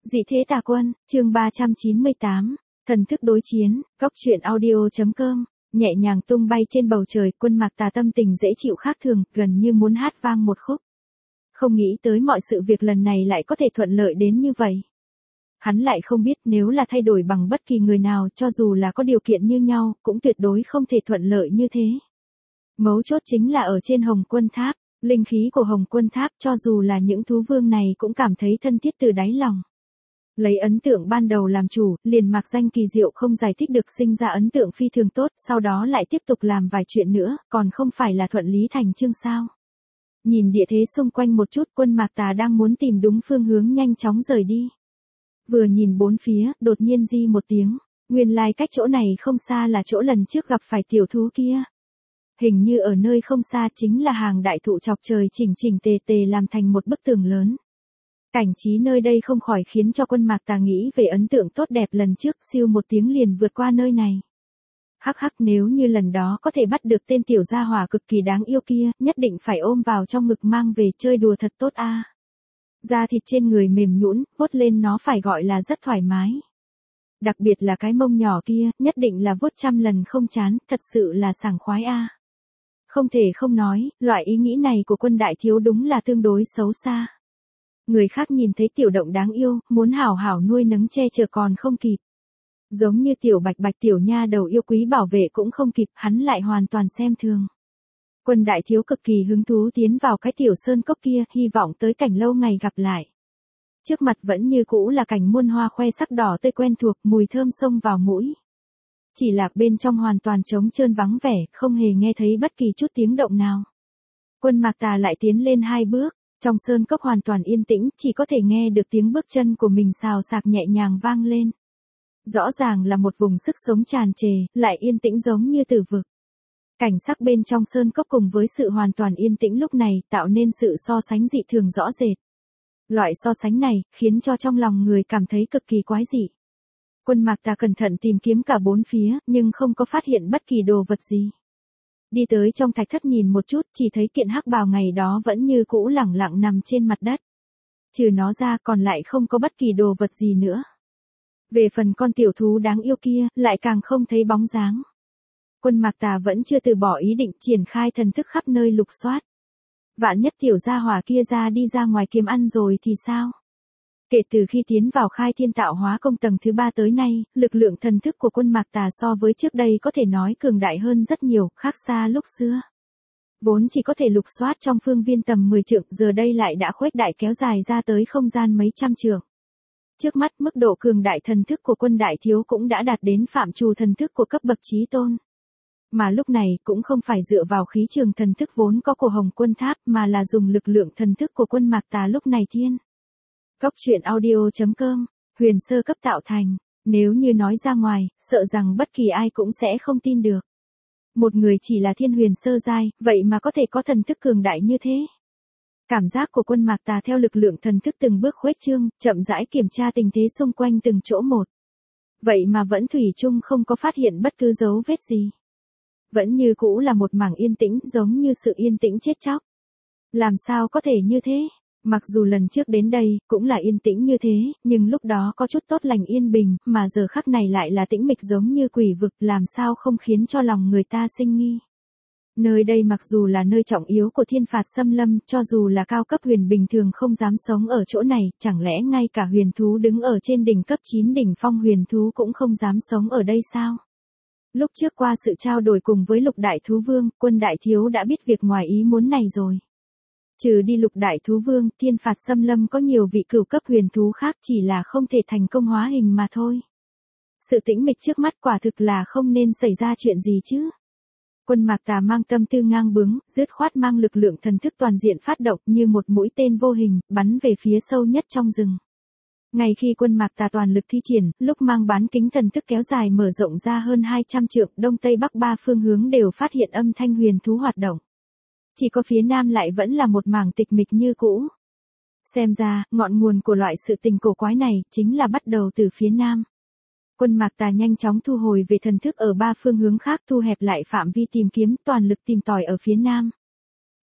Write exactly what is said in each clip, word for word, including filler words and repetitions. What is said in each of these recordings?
Dị thế tà quân, chương ba trăm chín mươi tám, thần thức đối chiến, góc truyện audio.com, nhẹ nhàng tung bay trên bầu trời, Quân Mạc Tà tâm tình dễ chịu khác thường, gần như muốn hát vang một khúc. Không nghĩ tới mọi sự việc lần này lại có thể thuận lợi đến như vậy. Hắn lại không biết nếu là thay đổi bằng bất kỳ người nào, cho dù là có điều kiện như nhau, cũng tuyệt đối không thể thuận lợi như thế. Mấu chốt chính là ở trên Hồng Quân Tháp, linh khí của Hồng Quân Tháp cho dù là những thú vương này cũng cảm thấy thân thiết từ đáy lòng. Lấy ấn tượng ban đầu làm chủ, liền mạc danh kỳ diệu không giải thích được sinh ra ấn tượng phi thường tốt, sau đó lại tiếp tục làm vài chuyện nữa, còn không phải là thuận lý thành chương sao. Nhìn địa thế xung quanh một chút, Quân Mạc Tà đang muốn tìm đúng phương hướng nhanh chóng rời đi. Vừa nhìn bốn phía, đột nhiên di một tiếng, nguyên lai cách chỗ này không xa là chỗ lần trước gặp phải tiểu thú kia. Hình như ở nơi không xa chính là hàng đại thụ chọc trời chỉnh chỉnh tề tề làm thành một bức tường lớn. Cảnh trí nơi đây không khỏi khiến cho Quân Mạc Tà nghĩ về ấn tượng tốt đẹp lần trước, siêu một tiếng liền vượt qua nơi này. Hắc hắc, nếu như lần đó có thể bắt được tên tiểu gia hỏa cực kỳ đáng yêu kia, nhất định phải ôm vào trong ngực mang về chơi đùa thật tốt a. Da thịt trên người mềm nhũn, vuốt lên nó phải gọi là rất thoải mái. Đặc biệt là cái mông nhỏ kia, nhất định là vuốt trăm lần không chán, thật sự là sảng khoái a. Không thể không nói, loại ý nghĩ này của Quân đại thiếu đúng là tương đối xấu xa. Người khác nhìn thấy tiểu động đáng yêu, muốn hảo hảo nuôi nấng che chở còn không kịp. Giống như tiểu bạch bạch tiểu nha đầu yêu quý bảo vệ cũng không kịp, hắn lại hoàn toàn xem thường. Quân đại thiếu cực kỳ hứng thú tiến vào cái tiểu sơn cốc kia, hy vọng tới cảnh lâu ngày gặp lại. Trước mặt vẫn như cũ là cảnh muôn hoa khoe sắc đỏ tươi quen thuộc, mùi thơm xông vào mũi. Chỉ là bên trong hoàn toàn trống trơn vắng vẻ, không hề nghe thấy bất kỳ chút tiếng động nào. Quân Mạc Tà lại tiến lên hai bước, trong sơn cốc hoàn toàn yên tĩnh, chỉ có thể nghe được tiếng bước chân của mình xào xạc nhẹ nhàng vang lên. Rõ ràng là một vùng sức sống tràn trề, lại yên tĩnh giống như tử vực. Cảnh sắc bên trong sơn cốc cùng với sự hoàn toàn yên tĩnh lúc này tạo nên sự so sánh dị thường rõ rệt. Loại so sánh này khiến cho trong lòng người cảm thấy cực kỳ quái dị. Quân Mạc Tà cẩn thận tìm kiếm cả bốn phía, nhưng không có phát hiện bất kỳ đồ vật gì. Đi tới trong thạch thất nhìn một chút, chỉ thấy kiện hắc bào ngày đó vẫn như cũ lẳng lặng nằm trên mặt đất. Trừ nó ra còn lại không có bất kỳ đồ vật gì nữa. Về phần con tiểu thú đáng yêu kia, lại càng không thấy bóng dáng. Quân Mạc Tà vẫn chưa từ bỏ ý định triển khai thần thức khắp nơi lục soát. Vạn nhất tiểu gia hỏa kia ra đi ra ngoài kiếm ăn rồi thì sao? Kể từ khi tiến vào khai thiên tạo hóa công tầng thứ ba tới nay, lực lượng thần thức của Quân Mạc Tà so với trước đây có thể nói cường đại hơn rất nhiều, khác xa lúc xưa. Vốn chỉ có thể lục soát trong phương viên tầm mười trượng, giờ đây lại đã khuếch đại kéo dài ra tới không gian mấy trăm trượng. Trước mắt mức độ cường đại thần thức của Quân đại thiếu cũng đã đạt đến phạm trù thần thức của cấp bậc chí tôn. Mà lúc này cũng không phải dựa vào khí trường thần thức vốn có của Hồng Quân Tháp mà là dùng lực lượng thần thức của Quân Mạc Tà lúc này thiên. Góc truyện audio.com, huyền sơ cấp tạo thành, nếu như nói ra ngoài, sợ rằng bất kỳ ai cũng sẽ không tin được. Một người chỉ là thiên huyền sơ giai, vậy mà có thể có thần thức cường đại như thế. Cảm giác của Quân Mạc Tà theo lực lượng thần thức từng bước khuếch trương, chậm rãi kiểm tra tình thế xung quanh từng chỗ một. Vậy mà vẫn thủy chung không có phát hiện bất cứ dấu vết gì. Vẫn như cũ là một mảng yên tĩnh giống như sự yên tĩnh chết chóc. Làm sao có thể như thế? Mặc dù lần trước đến đây, cũng là yên tĩnh như thế, nhưng lúc đó có chút tốt lành yên bình, mà giờ khắc này lại là tĩnh mịch giống như quỷ vực, làm sao không khiến cho lòng người ta sinh nghi. Nơi đây mặc dù là nơi trọng yếu của thiên phạt xâm lâm, cho dù là cao cấp huyền bình thường không dám sống ở chỗ này, chẳng lẽ ngay cả huyền thú đứng ở trên đỉnh cấp chín đỉnh phong huyền thú cũng không dám sống ở đây sao? Lúc trước qua sự trao đổi cùng với lục đại thú vương, Quân đại thiếu đã biết việc ngoài ý muốn này rồi. Trừ đi lục đại thú vương, thiên phạt xâm lâm có nhiều vị cửu cấp huyền thú khác chỉ là không thể thành công hóa hình mà thôi. Sự tĩnh mịch trước mắt quả thực là không nên xảy ra chuyện gì chứ. Quân Mạc Tà mang tâm tư ngang bướng, dứt khoát mang lực lượng thần thức toàn diện phát động như một mũi tên vô hình, bắn về phía sâu nhất trong rừng. Ngay khi Quân Mạc Tà toàn lực thi triển, lúc mang bán kính thần thức kéo dài mở rộng ra hơn hai trăm trượng, đông tây bắc ba phương hướng đều phát hiện âm thanh huyền thú hoạt động. Chỉ có phía nam lại vẫn là một mảng tịch mịch như cũ. Xem ra, ngọn nguồn của loại sự tình cổ quái này, chính là bắt đầu từ phía nam. Quân Mạc Tà nhanh chóng thu hồi về thần thức ở ba phương hướng khác, thu hẹp lại phạm vi tìm kiếm, toàn lực tìm tòi ở phía nam.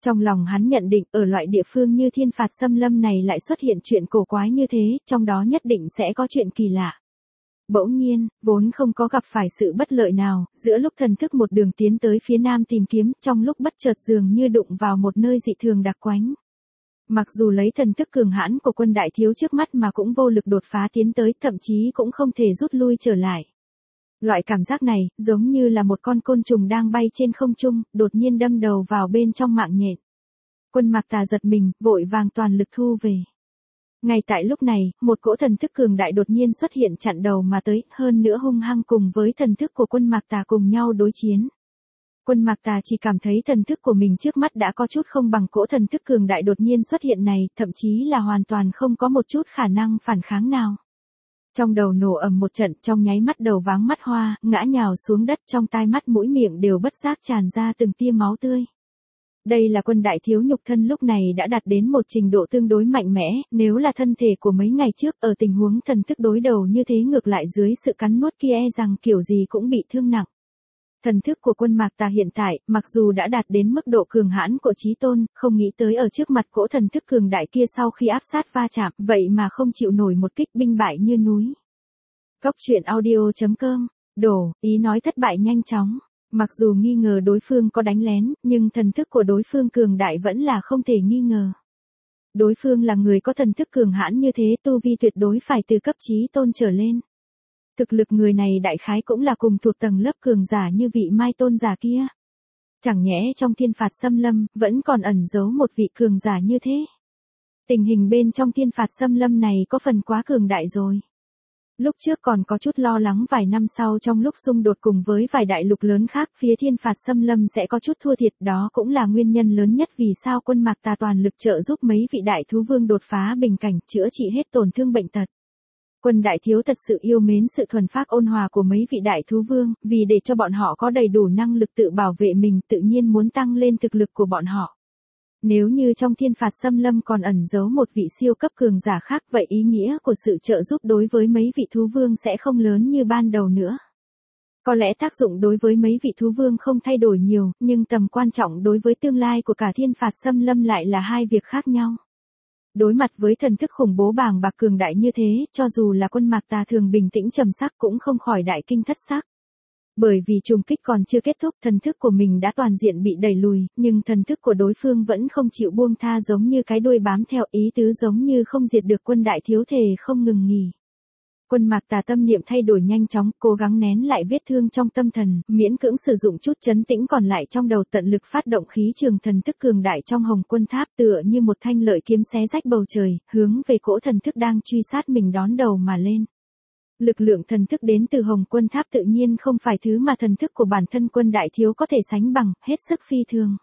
Trong lòng hắn nhận định ở loại địa phương như thiên phạt xâm lâm này lại xuất hiện chuyện cổ quái như thế, trong đó nhất định sẽ có chuyện kỳ lạ. Bỗng nhiên, vốn không có gặp phải sự bất lợi nào, giữa lúc thần thức một đường tiến tới phía nam tìm kiếm, trong lúc bất chợt dường như đụng vào một nơi dị thường đặc quánh. Mặc dù lấy thần thức cường hãn của quân đại thiếu trước mắt mà cũng vô lực đột phá tiến tới, thậm chí cũng không thể rút lui trở lại. Loại cảm giác này, giống như là một con côn trùng đang bay trên không trung, đột nhiên đâm đầu vào bên trong mạng nhện. Quân Mạc Tà giật mình, vội vàng toàn lực thu về. Ngay tại lúc này, một cỗ thần thức cường đại đột nhiên xuất hiện chặn đầu mà tới, hơn nữa hung hăng cùng với thần thức của quân Mạc Tà cùng nhau đối chiến. Quân Mạc Tà chỉ cảm thấy thần thức của mình trước mắt đã có chút không bằng cỗ thần thức cường đại đột nhiên xuất hiện này, thậm chí là hoàn toàn không có một chút khả năng phản kháng nào. Trong đầu nổ ầm một trận, trong nháy mắt đầu váng mắt hoa, ngã nhào xuống đất, trong tai mắt mũi miệng đều bất giác tràn ra từng tia máu tươi. Đây là quân đại thiếu nhục thân lúc này đã đạt đến một trình độ tương đối mạnh mẽ, nếu là thân thể của mấy ngày trước ở tình huống thần thức đối đầu như thế ngược lại dưới sự cắn nuốt kia e rằng kiểu gì cũng bị thương nặng. Thần thức của quân Mạc Tà hiện tại, mặc dù đã đạt đến mức độ cường hãn của chí tôn, không nghĩ tới ở trước mặt cỗ thần thức cường đại kia sau khi áp sát va chạm, vậy mà không chịu nổi một kích binh bại như núi. Góc truyện audio chấm com, đổ, ý nói thất bại nhanh chóng. Mặc dù nghi ngờ đối phương có đánh lén, nhưng thần thức của đối phương cường đại vẫn là không thể nghi ngờ. Đối phương là người có thần thức cường hãn như thế, tu vi tuyệt đối phải từ cấp chí tôn trở lên. Thực lực người này đại khái cũng là cùng thuộc tầng lớp cường giả như vị Mai tôn giả kia. Chẳng nhẽ trong thiên phạt xâm lâm, vẫn còn ẩn giấu một vị cường giả như thế. Tình hình bên trong thiên phạt xâm lâm này có phần quá cường đại rồi. Lúc trước còn có chút lo lắng vài năm sau trong lúc xung đột cùng với vài đại lục lớn khác phía thiên phạt xâm lâm sẽ có chút thua thiệt, đó cũng là nguyên nhân lớn nhất vì sao quân Mạc Tà toàn lực trợ giúp mấy vị đại thú vương đột phá bình cảnh, chữa trị hết tổn thương bệnh tật. Quân đại thiếu thật sự yêu mến sự thuần phác ôn hòa của mấy vị đại thú vương, vì để cho bọn họ có đầy đủ năng lực tự bảo vệ mình, tự nhiên muốn tăng lên thực lực của bọn họ. Nếu như trong thiên phạt xâm lâm còn ẩn giấu một vị siêu cấp cường giả khác, vậy ý nghĩa của sự trợ giúp đối với mấy vị thú vương sẽ không lớn như ban đầu nữa. Có lẽ tác dụng đối với mấy vị thú vương không thay đổi nhiều, nhưng tầm quan trọng đối với tương lai của cả thiên phạt xâm lâm lại là hai việc khác nhau. Đối mặt với thần thức khủng bố bàng bạc cường đại như thế, cho dù là quân Mạc Tà thường bình tĩnh trầm sắc cũng không khỏi đại kinh thất sắc. Bởi vì trùng kích còn chưa kết thúc, thần thức của mình đã toàn diện bị đẩy lùi, nhưng thần thức của đối phương vẫn không chịu buông tha, giống như cái đuôi bám theo, ý tứ giống như không diệt được quân đại thiếu thề không ngừng nghỉ. Quân Mạc Tà tâm niệm thay đổi nhanh chóng, cố gắng nén lại vết thương trong tâm thần, miễn cưỡng sử dụng chút trấn tĩnh còn lại trong đầu, tận lực phát động khí trường thần thức cường đại trong Hồng Quân Tháp, tựa như một thanh lợi kiếm xé rách bầu trời, hướng về cỗ thần thức đang truy sát mình đón đầu mà lên. Lực lượng thần thức đến từ Hồng Quân Tháp tự nhiên không phải thứ mà thần thức của bản thân quân đại thiếu có thể sánh bằng, hết sức phi thường.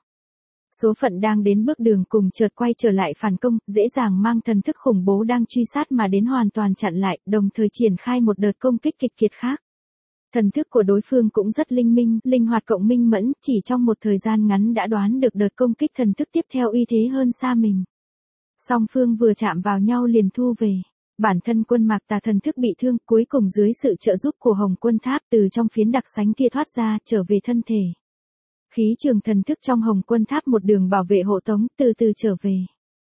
Số phận đang đến bước đường cùng chợt quay trở lại phản công, dễ dàng mang thần thức khủng bố đang truy sát mà đến hoàn toàn chặn lại, đồng thời triển khai một đợt công kích kịch kiệt khác. Thần thức của đối phương cũng rất linh minh, linh hoạt cộng minh mẫn, chỉ trong một thời gian ngắn đã đoán được đợt công kích thần thức tiếp theo uy thế hơn xa mình. Song phương vừa chạm vào nhau liền thu về. Bản thân quân Mạc Tà thần thức bị thương, cuối cùng dưới sự trợ giúp của Hồng Quân Tháp từ trong phiến đặc sánh kia thoát ra, trở về thân thể. Khí trường thần thức trong Hồng Quân Tháp một đường bảo vệ hộ tống, từ từ trở về.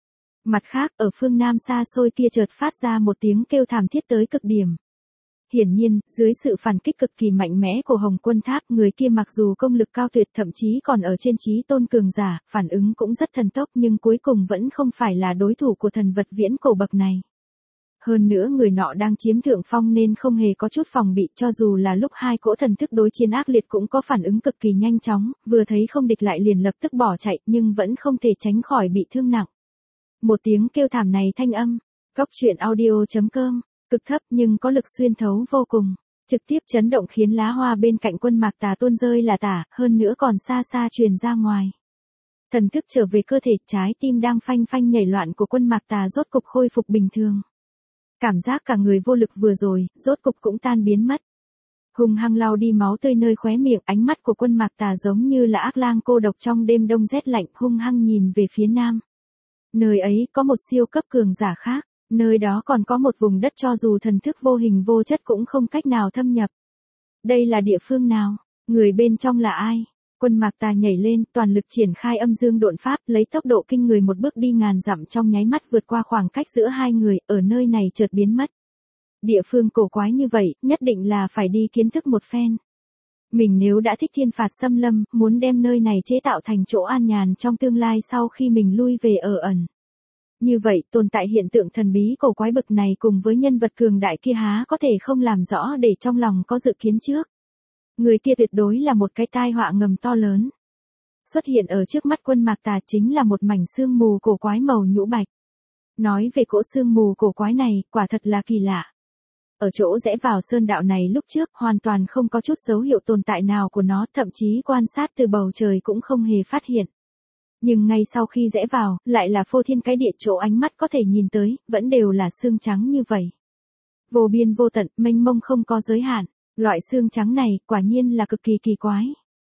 Mặt khác, ở phương Nam xa xôi kia chợt phát ra một tiếng kêu thảm thiết tới cực điểm. Hiển nhiên, dưới sự phản kích cực kỳ mạnh mẽ của Hồng Quân Tháp, người kia mặc dù công lực cao tuyệt thậm chí còn ở trên chí tôn cường giả, phản ứng cũng rất thần tốc nhưng cuối cùng vẫn không phải là đối thủ của thần vật viễn cổ bậc này. Hơn nữa người nọ đang chiếm thượng phong nên không hề có chút phòng bị, cho dù là lúc hai cỗ thần thức đối chiến ác liệt cũng có phản ứng cực kỳ nhanh chóng, vừa thấy không địch lại liền lập tức bỏ chạy nhưng vẫn không thể tránh khỏi bị thương nặng. Một tiếng kêu thảm này thanh âm, góc truyện audio chấm com, cực thấp nhưng có lực xuyên thấu vô cùng, trực tiếp chấn động khiến lá hoa bên cạnh quân Mạc Tà tuôn rơi là tả, hơn nữa còn xa xa truyền ra ngoài. Thần thức trở về cơ thể, trái tim đang phanh phanh nhảy loạn của quân Mạc Tà rốt cục khôi phục bình thường. Cảm giác cả người vô lực vừa rồi, rốt cục cũng tan biến mất. Hung hăng lau đi máu tươi nơi khóe miệng, ánh mắt của quân Mạc Tà giống như là ác lang cô độc trong đêm đông rét lạnh, hung hăng nhìn về phía nam. Nơi ấy có một siêu cấp cường giả khác, nơi đó còn có một vùng đất cho dù thần thức vô hình vô chất cũng không cách nào thâm nhập. Đây là địa phương nào? Người bên trong là ai? Quân Mạc Tà nhảy lên, toàn lực triển khai âm dương độn pháp, lấy tốc độ kinh người một bước đi ngàn dặm trong nháy mắt vượt qua khoảng cách giữa hai người, ở nơi này chợt biến mất. Địa phương cổ quái như vậy, nhất định là phải đi kiến thức một phen. Mình nếu đã thích thiên phạt xâm lâm, muốn đem nơi này chế tạo thành chỗ an nhàn trong tương lai sau khi mình lui về ở ẩn. Như vậy, tồn tại hiện tượng thần bí cổ quái bực này cùng với nhân vật cường đại kia há có thể không làm rõ để trong lòng có dự kiến trước. Người kia tuyệt đối là một cái tai họa ngầm to lớn. Xuất hiện ở trước mắt Quân Mạc Tà chính là một mảnh sương mù cổ quái màu nhũ bạch. Nói về cỗ sương mù cổ quái này, quả thật là kỳ lạ. Ở chỗ rẽ vào sơn đạo này lúc trước, hoàn toàn không có chút dấu hiệu tồn tại nào của nó, thậm chí quan sát từ bầu trời cũng không hề phát hiện. Nhưng ngay sau khi rẽ vào, lại là phô thiên cái địa, chỗ ánh mắt có thể nhìn tới, vẫn đều là sương trắng như vậy. Vô biên vô tận, mênh mông không có giới hạn. Loại sương trắng này, quả nhiên là cực kỳ kỳ quái.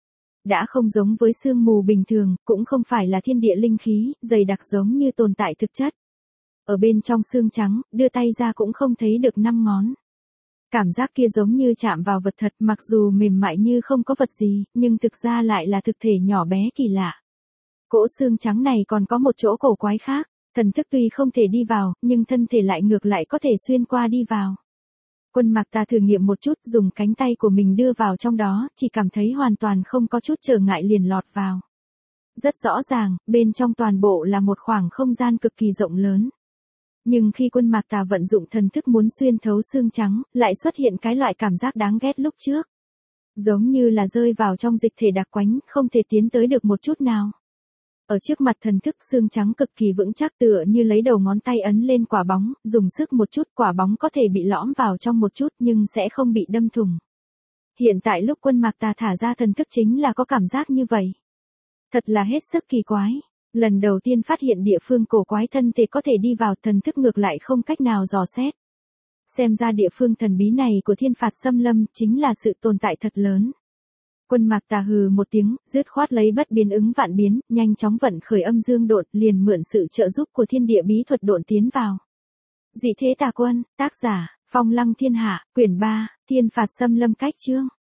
Đã không giống với sương mù bình thường, cũng không phải là thiên địa linh khí, dày đặc giống như tồn tại thực chất. Ở bên trong sương trắng, đưa tay ra cũng không thấy được năm ngón. Cảm giác kia giống như chạm vào vật thật, mặc dù mềm mại như không có vật gì, nhưng thực ra lại là thực thể nhỏ bé kỳ lạ. Cỗ xương trắng này còn có một chỗ cổ quái khác, thần thức tuy không thể đi vào, nhưng thân thể lại ngược lại có thể xuyên qua đi vào. Quân Mạc Tà thử nghiệm một chút, dùng cánh tay của mình đưa vào trong đó, chỉ cảm thấy hoàn toàn không có chút trở ngại liền lọt vào. Rất rõ ràng, bên trong toàn bộ là một khoảng không gian cực kỳ rộng lớn. Nhưng khi Quân Mạc Tà vận dụng thần thức muốn xuyên thấu xương trắng, lại xuất hiện cái loại cảm giác đáng ghét lúc trước. Giống như là rơi vào trong dịch thể đặc quánh, không thể tiến tới được một chút nào. Ở trước mặt thần thức, xương trắng cực kỳ vững chắc, tựa như lấy đầu ngón tay ấn lên quả bóng, dùng sức một chút, quả bóng có thể bị lõm vào trong một chút nhưng sẽ không bị đâm thủng. Hiện tại lúc Quân Mạc Tà thả ra thần thức chính là có cảm giác như vậy. Thật là hết sức kỳ quái. Lần đầu tiên phát hiện địa phương cổ quái thân thể có thể đi vào, thần thức ngược lại không cách nào dò xét. Xem ra địa phương thần bí này của thiên phạt xâm lâm chính là sự tồn tại thật lớn. Quân Mạc Tà hừ một tiếng, dứt khoát lấy bất biến ứng vạn biến, nhanh chóng vận khởi âm dương độn, liền mượn sự trợ giúp của thiên địa bí thuật độn tiến vào. Dị thế tà quân, tác giả, Phong Lăng Thiên Hạ, quyển ba, thiên phạt xâm lâm cách chương.